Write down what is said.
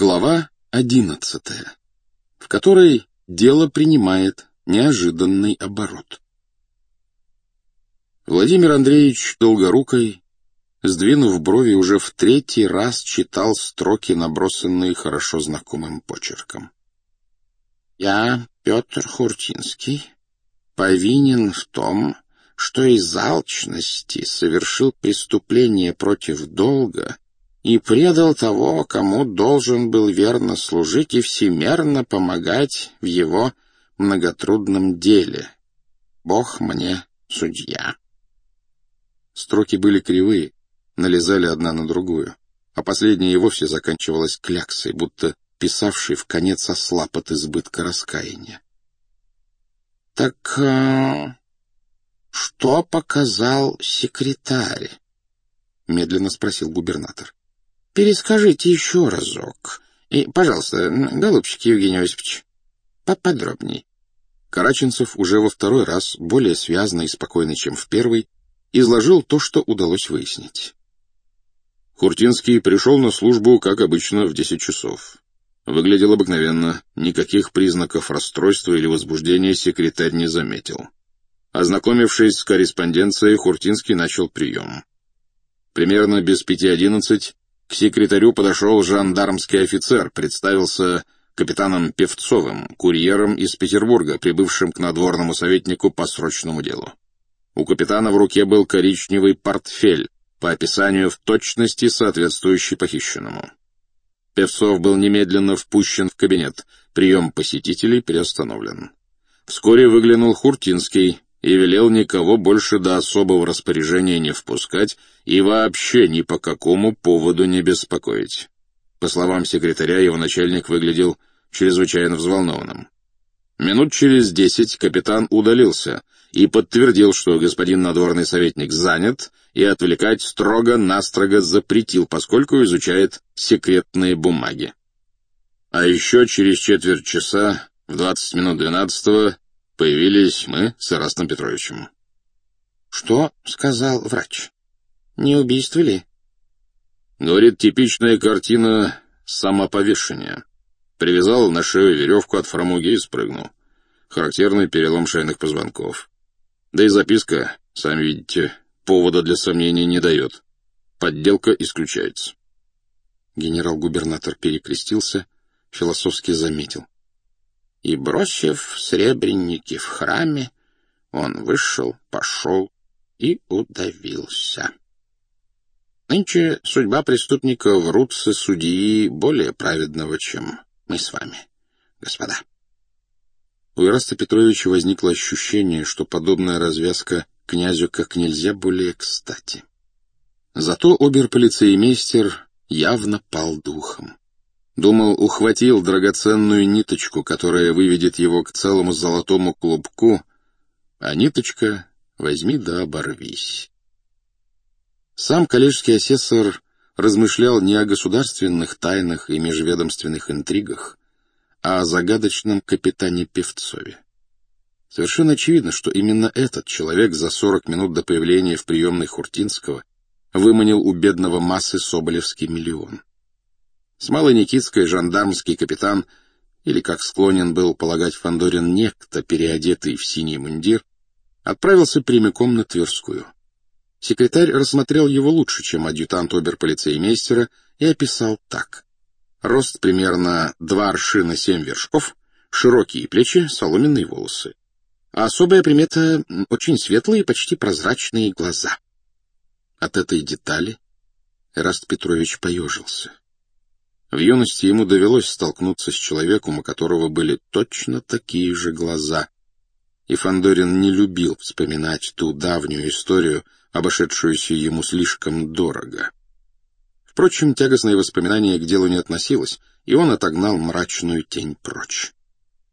Глава 11, в которой дело принимает неожиданный оборот. Владимир Андреевич Долгорукой, сдвинув брови, уже в третий раз читал строки, набросанные хорошо знакомым почерком. «Я, Петр Хуртинский, повинен в том, что из алчности совершил преступление против долга и предал того, кому должен был верно служить и всемерно помогать в его многотрудном деле. Бог мне судья». Строки были кривые, налезали одна на другую, а последняя и вовсе заканчивалась кляксой, будто писавший в конец ослаб от избытка раскаяния. «Так что показал секретарь?» — медленно спросил губернатор. «Перескажите еще разок. И, пожалуйста, голубчик Евгений Осипович, поподробней». Караченцев уже во второй раз, более связно и спокойно, чем в первый, изложил то, что удалось выяснить. Хуртинский пришел на службу, как обычно, в 10 часов. Выглядел обыкновенно, никаких признаков расстройства или возбуждения секретарь не заметил. Ознакомившись с корреспонденцией, Хуртинский начал прием. Примерно без 5:11 к секретарю подошел жандармский офицер, представился капитаном Певцовым, курьером из Петербурга, прибывшим к надворному советнику по срочному делу. У капитана в руке был коричневый портфель, по описанию в точности соответствующий похищенному. Певцов был немедленно впущен в кабинет, прием посетителей приостановлен. Вскоре выглянул Хуртинский и велел никого больше до особого распоряжения не впускать и вообще ни по какому поводу не беспокоить. По словам секретаря, его начальник выглядел чрезвычайно взволнованным. Минут через 10 капитан удалился и подтвердил, что господин надворный советник занят и отвлекать строго-настрого запретил, поскольку изучает секретные бумаги. А еще через четверть часа, в 20 минут 12-го, появились мы с Ирастом Петровичем. «Что?» — сказал врач. «Не убийство ли?» Говорит, типичная картина самоповешения. Привязал на шею веревку от фрамуги и спрыгнул. Характерный перелом шейных позвонков. Да и записка, сами видите, повода для сомнений не дает. Подделка исключается. Генерал-губернатор перекрестился, философски заметил. И, бросив сребреники в храме, он вышел, пошел и удавился. Нынче судьба преступника в руце судьи более праведного, чем мы с вами, господа. У Ираста Петровича возникло ощущение, что подобная развязка князю как нельзя более кстати. Зато обер-полицеймейстер явно пал духом. Думал, ухватил драгоценную ниточку, которая выведет его к целому золотому клубку, а ниточка возьми да оборвись. Сам коллежский асессор размышлял не о государственных тайнах и межведомственных интригах, а о загадочном капитане Певцове. Совершенно очевидно, что именно этот человек за 40 минут до появления в приемной Хуртинского выманил у бедного массы соболевский миллион. С Малой Никитской жандармский капитан, или, как склонен был полагать Фандорин, некто, переодетый в синий мундир, отправился прямиком на Тверскую. Секретарь рассмотрел его лучше, чем адъютант обер-полицеймейстера, и описал так. Рост примерно 2 аршина 7 вершков, широкие плечи, соломенные волосы. А особая примета — очень светлые, почти прозрачные глаза. От этой детали Ираст Петрович поежился. В юности ему довелось столкнуться с человеком, у которого были точно такие же глаза. И Фандорин не любил вспоминать ту давнюю историю, обошедшуюся ему слишком дорого. Впрочем, тягостное воспоминание к делу не относилось, и он отогнал мрачную тень прочь.